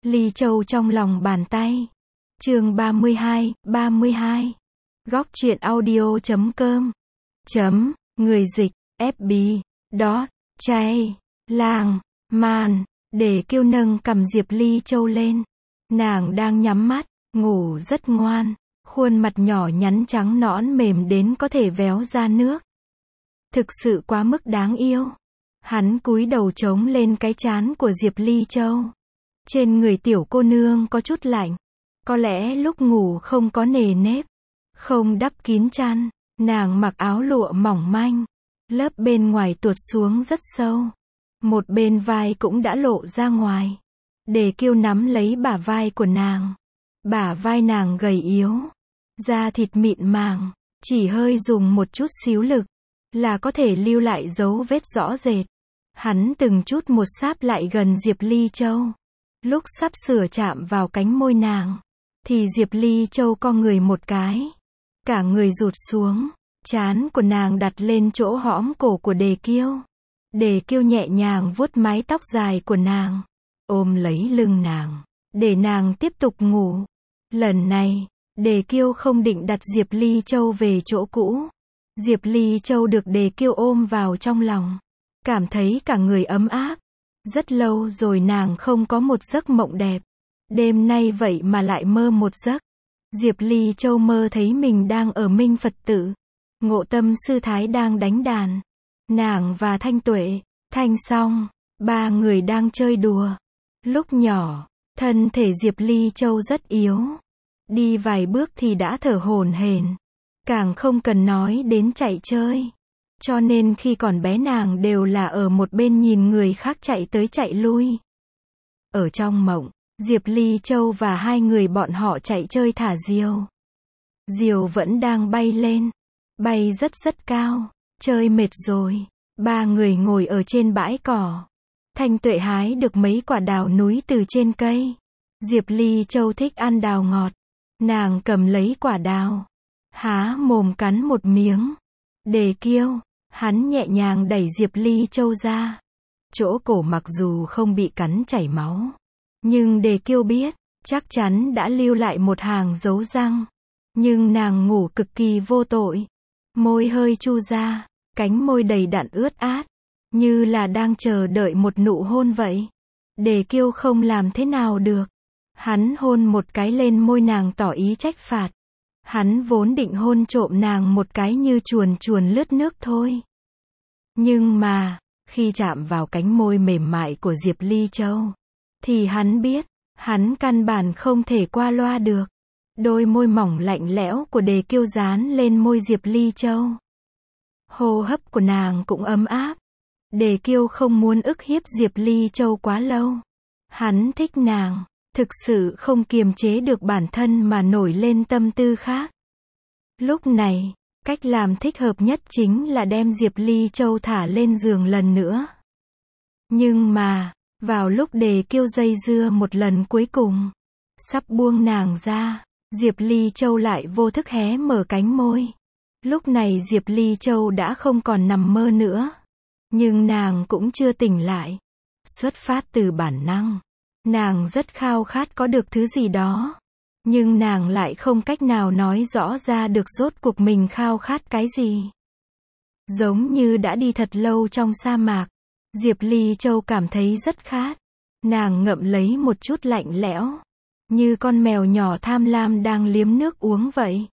Ly Châu trong lòng bàn tay. Chương 32. Góc truyện audio.com. Người dịch, FB. Chay. Làng. Màn. Để Kiêu nâng cầm Diệp Ly Châu lên. Nàng đang nhắm mắt, ngủ rất ngoan. Khuôn mặt nhỏ nhắn trắng nõn mềm đến có thể véo ra nước. Thực sự quá mức đáng yêu. Hắn cúi đầu chống lên cái trán của Diệp Ly Châu. Trên người tiểu cô nương có chút lạnh. Có lẽ lúc ngủ không có nề nếp. Không đắp kín chăn. Nàng mặc áo lụa mỏng manh. Lớp bên ngoài tuột xuống rất sâu. Một bên vai cũng đã lộ ra ngoài. Để Kiêu nắm lấy bả vai của nàng. Bả vai nàng gầy yếu. Da thịt mịn màng. Chỉ hơi dùng một chút xíu lực. Là có thể lưu lại dấu vết rõ rệt. Hắn từng chút một sáp lại gần Diệp Ly Châu. Lúc sắp sửa chạm vào cánh môi nàng. Thì Diệp Ly Châu co người một cái. Cả người rụt xuống. Trán của nàng đặt lên chỗ hõm cổ của Đề Kiêu. Đề Kiêu nhẹ nhàng vuốt mái tóc dài của nàng. Ôm lấy lưng nàng. Để nàng tiếp tục ngủ. Lần này, Đề Kiêu không định đặt Diệp Ly Châu về chỗ cũ. Diệp Ly Châu được Đề Kiêu ôm vào trong lòng. Cảm thấy cả người ấm áp. Rất lâu rồi nàng không có một giấc mộng đẹp. Đêm nay vậy mà lại mơ một giấc. Diệp Ly Châu mơ thấy mình đang ở Minh Phật Tự. Ngộ Tâm Sư Thái đang đánh đàn. Nàng và Thanh Tuệ, Thanh Song, ba người đang chơi đùa. Lúc nhỏ, thân thể Diệp Ly Châu rất yếu. Đi vài bước thì đã thở hổn hển. Càng không cần nói đến chạy chơi. Cho nên khi còn bé nàng đều là ở một bên nhìn người khác chạy tới chạy lui. Ở trong mộng, Diệp Ly Châu và hai người bọn họ chạy chơi thả diều. Diều vẫn đang bay lên. Bay rất rất cao. Chơi mệt rồi. Ba người ngồi ở trên bãi cỏ. Thanh Tuệ hái được mấy quả đào núi từ trên cây. Diệp Ly Châu thích ăn đào ngọt. Nàng cầm lấy quả đào. Há mồm cắn một miếng. Đề Kiêu. Hắn nhẹ nhàng đẩy Diệp Ly Châu ra. Chỗ cổ mặc dù không bị cắn chảy máu. Nhưng Đề Kiêu biết, chắc chắn đã lưu lại một hàng dấu răng. Nhưng nàng ngủ cực kỳ vô tội. Môi hơi chu ra, cánh môi đầy đặn ướt át. Như là đang chờ đợi một nụ hôn vậy. Đề Kiêu không làm thế nào được. Hắn hôn một cái lên môi nàng tỏ ý trách phạt. Hắn vốn định hôn trộm nàng một cái như chuồn chuồn lướt nước thôi. Nhưng mà, khi chạm vào cánh môi mềm mại của Diệp Ly Châu, thì hắn biết, hắn căn bản không thể qua loa được. Đôi môi mỏng lạnh lẽo của Đề Kiêu dán lên môi Diệp Ly Châu. Hô hấp của nàng cũng ấm áp. Đề Kiêu không muốn ức hiếp Diệp Ly Châu quá lâu. Hắn thích nàng, thực sự không kiềm chế được bản thân mà nổi lên tâm tư khác. Lúc này, cách làm thích hợp nhất chính là đem Diệp Ly Châu thả lên giường lần nữa. Nhưng mà, vào lúc Đề Kiêu dây dưa một lần cuối cùng, sắp buông nàng ra, Diệp Ly Châu lại vô thức hé mở cánh môi. Lúc này Diệp Ly Châu đã không còn nằm mơ nữa. Nhưng nàng cũng chưa tỉnh lại. Xuất phát từ bản năng. Nàng rất khao khát có được thứ gì đó. Nhưng nàng lại không cách nào nói rõ ra được rốt cuộc mình khao khát cái gì. Giống như đã đi thật lâu trong sa mạc. Diệp Ly Châu cảm thấy rất khát. Nàng ngậm lấy một chút lạnh lẽo. Như con mèo nhỏ tham lam đang liếm nước uống vậy.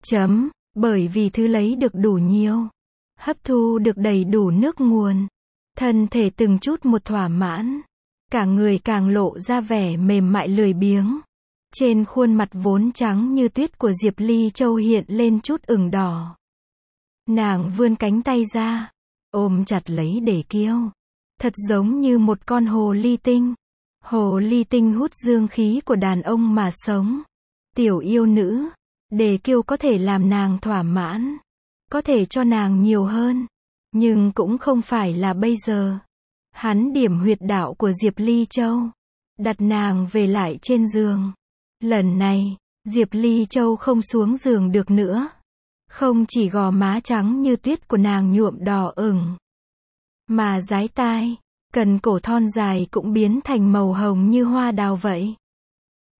Bởi vì thứ lấy được đủ nhiều. Hấp thu được đầy đủ nước nguồn. Thân thể từng chút một thỏa mãn. Cả người càng lộ ra vẻ mềm mại lười biếng. Trên khuôn mặt vốn trắng như tuyết của Diệp Ly Châu hiện lên chút ửng đỏ. Nàng vươn cánh tay ra. Ôm chặt lấy Đề Kiêu. Thật giống như một con hồ ly tinh. Hồ ly tinh hút dương khí của đàn ông mà sống. Tiểu yêu nữ. Đề Kiêu có thể làm nàng thỏa mãn. Có thể cho nàng nhiều hơn. Nhưng cũng không phải là bây giờ. Hắn điểm huyệt đạo của Diệp Ly Châu. Đặt nàng về lại trên giường. Lần này, Diệp Ly Châu không xuống giường được nữa. Không chỉ gò má trắng như tuyết của nàng nhuộm đỏ ửng. Mà dái tai, cần cổ thon dài cũng biến thành màu hồng như hoa đào vậy.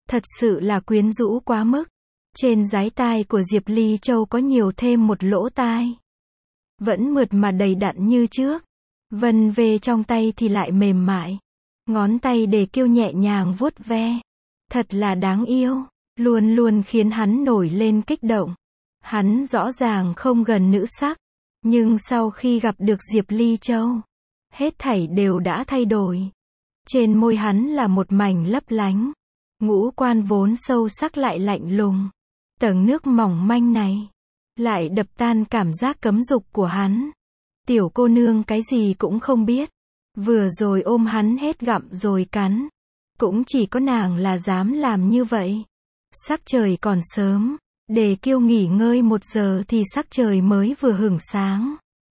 Thật sự là quyến rũ quá mức. Trên dái tai của Diệp Ly Châu có nhiều thêm một lỗ tai. Vẫn mượt mà đầy đặn như trước. Vân về trong tay thì lại mềm mại. Ngón tay Đề Kiêu nhẹ nhàng vuốt ve. Thật là đáng yêu. Luôn luôn khiến hắn nổi lên kích động. Hắn rõ ràng không gần nữ sắc. Nhưng sau khi gặp được Diệp Ly Châu, hết thảy đều đã thay đổi. Trên môi hắn là một mảnh lấp lánh. Ngũ quan vốn sâu sắc lại lạnh lùng. Tầng nước mỏng manh này lại đập tan cảm giác cấm dục của hắn. Tiểu cô nương cái gì cũng không biết. Vừa rồi ôm hắn hết gặm rồi cắn. Cũng chỉ có nàng là dám làm như vậy. Sắc trời còn sớm. Đề Kiêu nghỉ ngơi 1 giờ thì sắc trời mới vừa hửng sáng.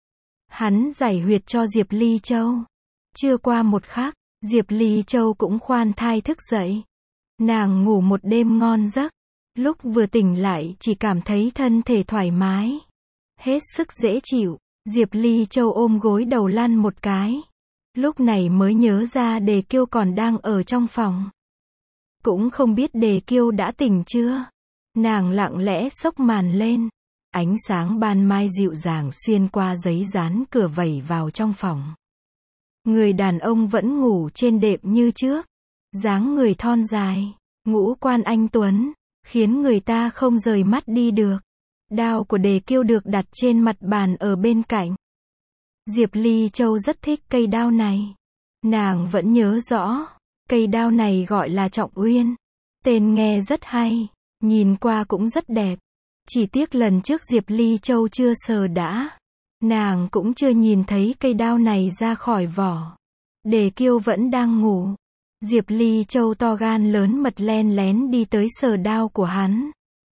Hắn giải huyệt cho Diệp Ly Châu. Chưa qua một khắc, Diệp Ly Châu cũng khoan thai thức dậy. Nàng ngủ một đêm ngon giấc. Lúc vừa tỉnh lại chỉ cảm thấy thân thể thoải mái. Hết sức dễ chịu. Diệp Ly Châu ôm gối đầu lăn một cái. Lúc này mới nhớ ra Đề Kiêu còn đang ở trong phòng. Cũng không biết Đề Kiêu đã tỉnh chưa. Nàng lặng lẽ xốc màn lên. Ánh sáng ban mai dịu dàng xuyên qua giấy dán cửa vẩy vào trong phòng. Người đàn ông vẫn ngủ trên đệm như trước. Dáng người thon dài, ngũ quan anh tuấn, khiến người ta không rời mắt đi được. Đao của Đề Kiêu được đặt trên mặt bàn ở bên cạnh. Diệp Ly Châu rất thích cây đao này. Nàng vẫn nhớ rõ. Cây đao này gọi là Trọng Uyên. Tên nghe rất hay. Nhìn qua cũng rất đẹp. Chỉ tiếc lần trước Diệp Ly Châu chưa sờ đã. Nàng cũng chưa nhìn thấy cây đao này ra khỏi vỏ. Đề Kiêu vẫn đang ngủ. Diệp Ly Châu to gan lớn mật len lén đi tới sờ đao của hắn.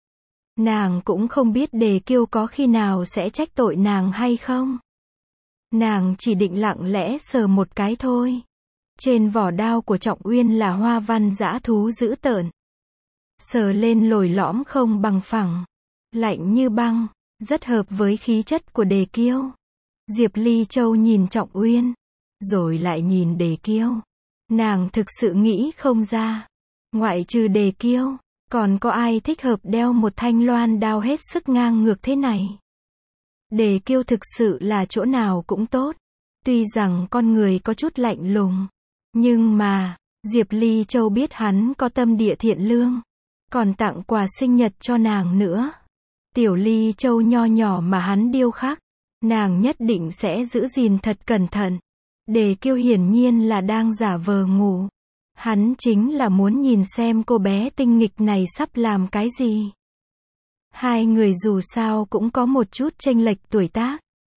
Nàng cũng không biết Đề Kiêu có khi nào sẽ trách tội nàng hay không. Nàng chỉ định lặng lẽ sờ một cái thôi. Trên vỏ đao của Trọng Uyên là hoa văn dã thú dữ tợn. Sờ lên lồi lõm không bằng phẳng. Lạnh như băng, rất hợp với khí chất của Đề Kiêu. Diệp Ly Châu nhìn Trọng Uyên, rồi lại nhìn Đề Kiêu. Nàng thực sự nghĩ không ra. Ngoại trừ Đề Kiêu, còn có ai thích hợp đeo một thanh loan đao hết sức ngang ngược thế này. Đề Kiêu thực sự là chỗ nào cũng tốt. Tuy rằng con người có chút lạnh lùng. Nhưng mà, Diệp Ly Châu biết hắn có tâm địa thiện lương. Còn tặng quà sinh nhật cho nàng nữa. Tiểu Ly Châu nho nhỏ mà hắn điêu khắc. Nàng nhất định sẽ giữ gìn thật cẩn thận. Đề Kiêu hiển nhiên là đang giả vờ ngủ. Hắn chính là muốn nhìn xem cô bé tinh nghịch này sắp làm cái gì. Hai người dù sao cũng có một chút chênh lệch tuổi tác.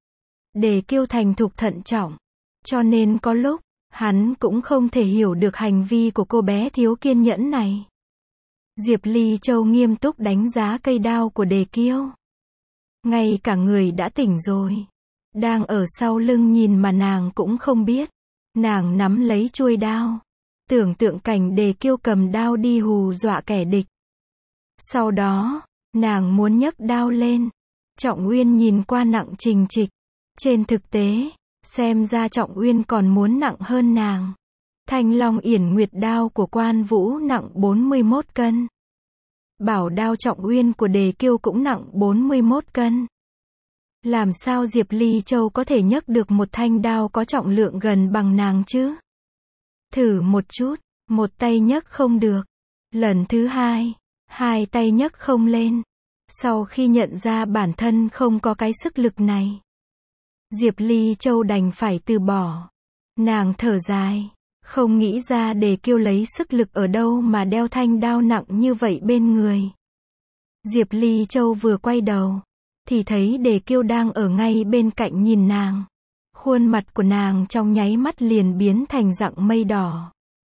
Đề Kiêu thành thục thận trọng. Cho nên có lúc, hắn cũng không thể hiểu được hành vi của cô bé thiếu kiên nhẫn này. Diệp Ly Châu nghiêm túc đánh giá cây đao của Đề Kiêu. Ngay cả người đã tỉnh rồi. Đang ở sau lưng nhìn mà nàng cũng không biết. Nàng nắm lấy chuôi đao. Tưởng tượng cảnh Đề Kiêu cầm đao đi hù dọa kẻ địch. Sau đó, nàng muốn nhấc đao lên. Trọng Uyên nhìn qua nặng trình trịch. Trên thực tế, xem ra Trọng Uyên còn muốn nặng hơn nàng. Thanh Long Yển Nguyệt đao của Quan Vũ nặng 41 cân. Bảo đao Trọng Uyên của Đề Kiêu cũng nặng 41 cân. Làm sao Diệp Ly Châu có thể nhấc được một thanh đao có trọng lượng gần bằng nàng chứ? Thử một chút, một tay nhấc không được. Lần thứ hai tay nhấc không lên. Sau khi nhận ra bản thân không có cái sức lực này, Diệp Ly Châu đành phải từ bỏ. Nàng thở dài, không nghĩ ra Đề Kiêu lấy sức lực ở đâu mà đeo thanh đao nặng như vậy bên người. Diệp Ly Châu vừa quay đầu, thì thấy Đề Kiêu đang ở ngay bên cạnh nhìn nàng. Khuôn mặt của nàng trong nháy mắt liền biến thành dạng mây đỏ.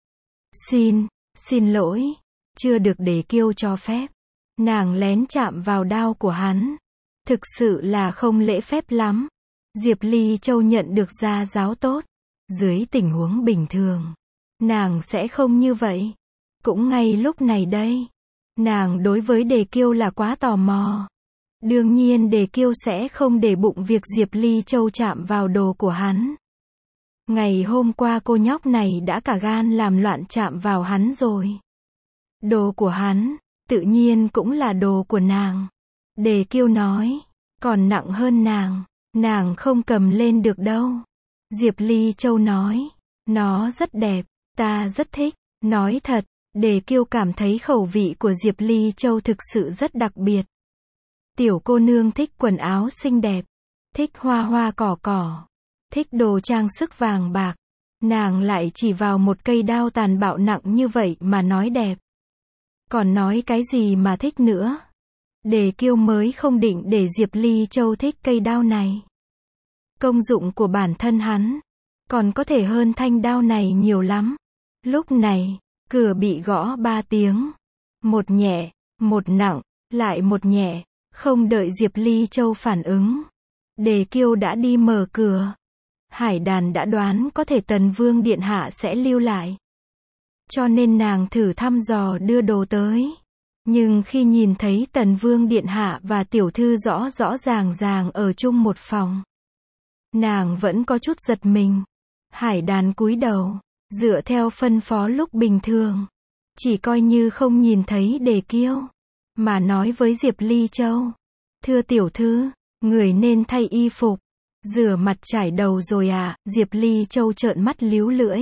Xin lỗi, chưa được Đề Kiêu cho phép. Nàng lén chạm vào đao của hắn. Thực sự là không lễ phép lắm. Diệp Ly Châu nhận được gia giáo tốt. Dưới tình huống bình thường, nàng sẽ không như vậy. Cũng ngay lúc này đây, nàng đối với Đề Kiêu là quá tò mò. Đương nhiên Đề Kiêu sẽ không để bụng việc Diệp Ly Châu chạm vào đồ của hắn. Ngày hôm qua cô nhóc này đã cả gan làm loạn chạm vào hắn rồi. Đồ của hắn, tự nhiên cũng là đồ của nàng. Đề Kiêu nói, còn nặng hơn nàng không cầm lên được đâu. Diệp Ly Châu nói, nó rất đẹp, ta rất thích. Nói thật, Đề Kiêu cảm thấy khẩu vị của Diệp Ly Châu thực sự rất đặc biệt. Tiểu cô nương thích quần áo xinh đẹp, thích hoa hoa cỏ cỏ, thích đồ trang sức vàng bạc. Nàng lại chỉ vào một cây đao tàn bạo nặng như vậy mà nói đẹp. Còn nói cái gì mà thích nữa? Đề Kiêu mới không định để Diệp Ly Châu thích cây đao này. Công dụng của bản thân hắn còn có thể hơn thanh đao này nhiều lắm. Lúc này, cửa bị gõ 3 tiếng. Một nhẹ, một nặng, lại một nhẹ. Không đợi Diệp Ly Châu phản ứng, Đề Kiêu đã đi mở cửa. Hải Đàn đã đoán có thể Tần Vương điện hạ sẽ lưu lại, cho nên nàng thử thăm dò đưa đồ tới. Nhưng khi nhìn thấy Tần Vương điện hạ và tiểu thư rõ ràng ở chung một phòng, nàng vẫn có chút giật mình. Hải Đàn cúi đầu, dựa theo phân phó lúc bình thường, chỉ coi như không nhìn thấy Đề Kiêu, mà nói với Diệp Ly Châu, thưa tiểu thư, người nên thay y phục, rửa mặt chải đầu rồi à? Diệp Ly Châu trợn mắt líu lưỡi.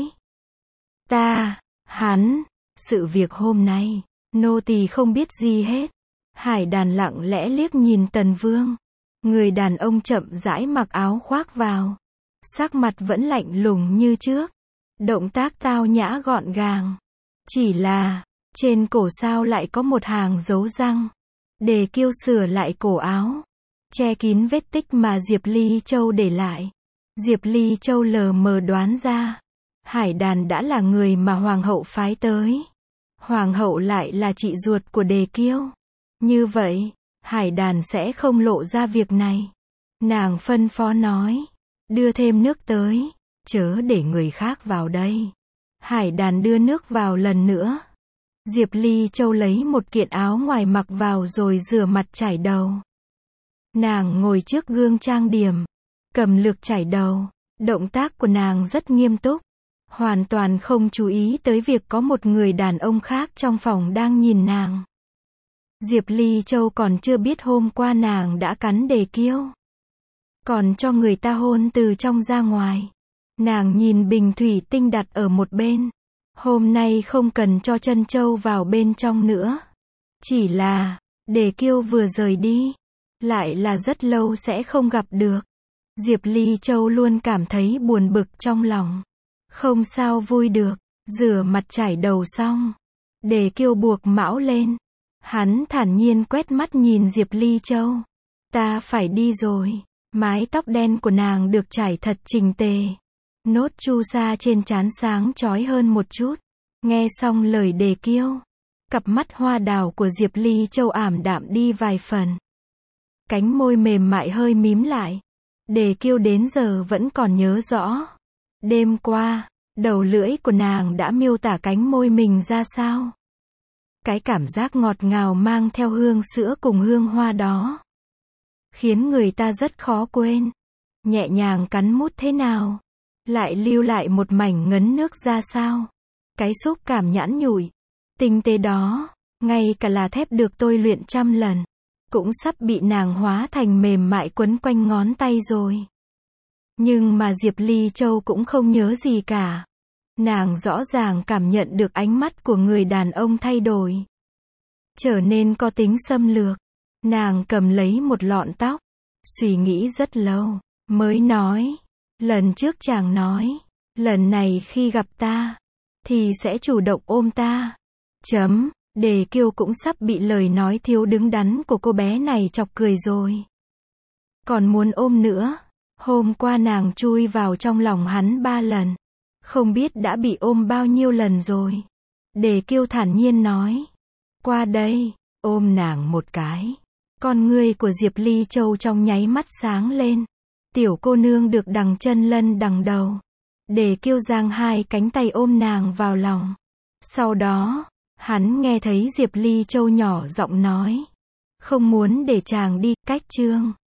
Hắn, sự việc hôm nay, nô tỳ không biết gì hết. Hải Đàn lặng lẽ liếc nhìn Tần Vương. Người đàn ông chậm rãi mặc áo khoác vào, sắc mặt vẫn lạnh lùng như trước, động tác tao nhã gọn gàng. Chỉ là, trên cổ sao lại có một hàng dấu răng. Đề Kiêu sửa lại cổ áo, che kín vết tích mà Diệp Ly Châu để lại. Diệp Ly Châu lờ mờ đoán ra, Hải Đàn đã là người mà hoàng hậu phái tới. Hoàng hậu lại là chị ruột của Đề Kiêu. Như vậy, Hải Đàn sẽ không lộ ra việc này. Nàng phân phó nói, đưa thêm nước tới, chớ để người khác vào đây. Hải Đàn đưa nước vào lần nữa. Diệp Ly Châu lấy một kiện áo ngoài mặc vào rồi rửa mặt chải đầu. Nàng ngồi trước gương trang điểm, cầm lược chải đầu. Động tác của nàng rất nghiêm túc, hoàn toàn không chú ý tới việc có một người đàn ông khác trong phòng đang nhìn nàng. Diệp Ly Châu còn chưa biết hôm qua nàng đã cắn Đề Kiêu, còn cho người ta hôn từ trong ra ngoài. Nàng nhìn bình thủy tinh đặt ở một bên. Hôm nay không cần cho chân châu vào bên trong nữa. Chỉ là, Đề Kiêu vừa rời đi, lại là rất lâu sẽ không gặp được. Diệp Ly Châu luôn cảm thấy buồn bực trong lòng. Không sao vui được. Rửa mặt chải đầu xong, Đề Kiêu buộc mão lên. Hắn thản nhiên quét mắt nhìn Diệp Ly Châu. Ta phải đi rồi. Mái tóc đen của nàng được trải thật chỉnh tề. Nốt chu sa trên trán sáng chói hơn một chút. Nghe xong lời Đề Kiêu, cặp mắt hoa đào của Diệp Ly Châu ảm đạm đi vài phần. Cánh môi mềm mại hơi mím lại. Đề Kiêu đến giờ vẫn còn nhớ rõ. Đêm qua, đầu lưỡi của nàng đã miêu tả cánh môi mình ra sao. Cái cảm giác ngọt ngào mang theo hương sữa cùng hương hoa đó, khiến người ta rất khó quên. Nhẹ nhàng cắn mút thế nào, lại lưu lại một mảnh ngấn nước ra sao. Cái xúc cảm nhẵn nhụi, tinh tế đó, ngay cả là thép được tôi luyện trăm lần, cũng sắp bị nàng hóa thành mềm mại quấn quanh ngón tay rồi. Nhưng mà Diệp Ly Châu cũng không nhớ gì cả. Nàng rõ ràng cảm nhận được ánh mắt của người đàn ông thay đổi, trở nên có tính xâm lược. Nàng cầm lấy một lọn tóc, suy nghĩ rất lâu, mới nói, lần trước chàng nói, lần này khi gặp ta, thì sẽ chủ động ôm ta. Đề Kiêu cũng sắp bị lời nói thiếu đứng đắn của cô bé này chọc cười rồi. Còn muốn ôm nữa. Hôm qua nàng chui vào trong lòng hắn 3 lần. Không biết đã bị ôm bao nhiêu lần rồi. Đề Kiêu thản nhiên nói, qua đây, ôm nàng một cái. Con ngươi của Diệp Ly Châu trong nháy mắt sáng lên. Tiểu cô nương được đằng chân lân đằng đầu. Đề Kiêu giang hai cánh tay ôm nàng vào lòng. Sau đó, hắn nghe thấy Diệp Ly Châu nhỏ giọng nói, không muốn để chàng đi. Cách chương